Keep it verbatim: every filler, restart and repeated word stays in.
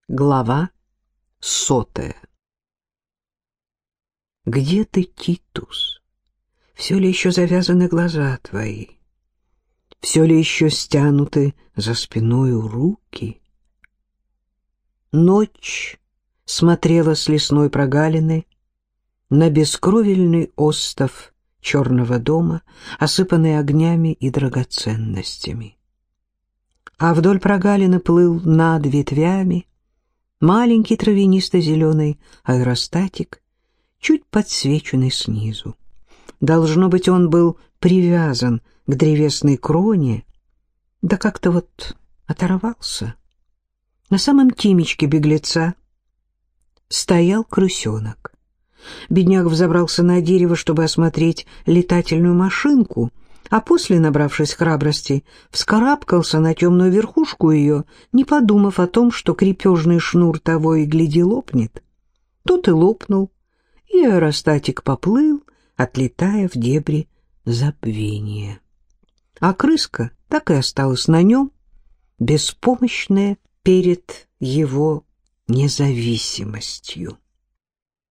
Глава сотая. Где ты, Титус? Все ли еще завязаны глаза твои? Все ли еще стянуты за спиною руки? Ночь смотрела с лесной прогалины на бескровельный остов черного дома, осыпанный огнями и драгоценностями. А вдоль прогалины плыл над ветвями маленький травянисто-зеленый аэростатик, чуть подсвеченный снизу. Должно быть, он был привязан к древесной кроне, да как-то вот оторвался. На самом тимечке беглеца стоял крысенок. Бедняк взобрался на дерево, чтобы осмотреть летательную машинку, а после, набравшись храбрости, вскарабкался на темную верхушку ее, не подумав о том, что крепежный шнур того и гляди лопнет. Тот и лопнул, и аэростатик поплыл, отлетая в дебри забвения. А крыска так и осталась на нем, беспомощная перед его независимостью.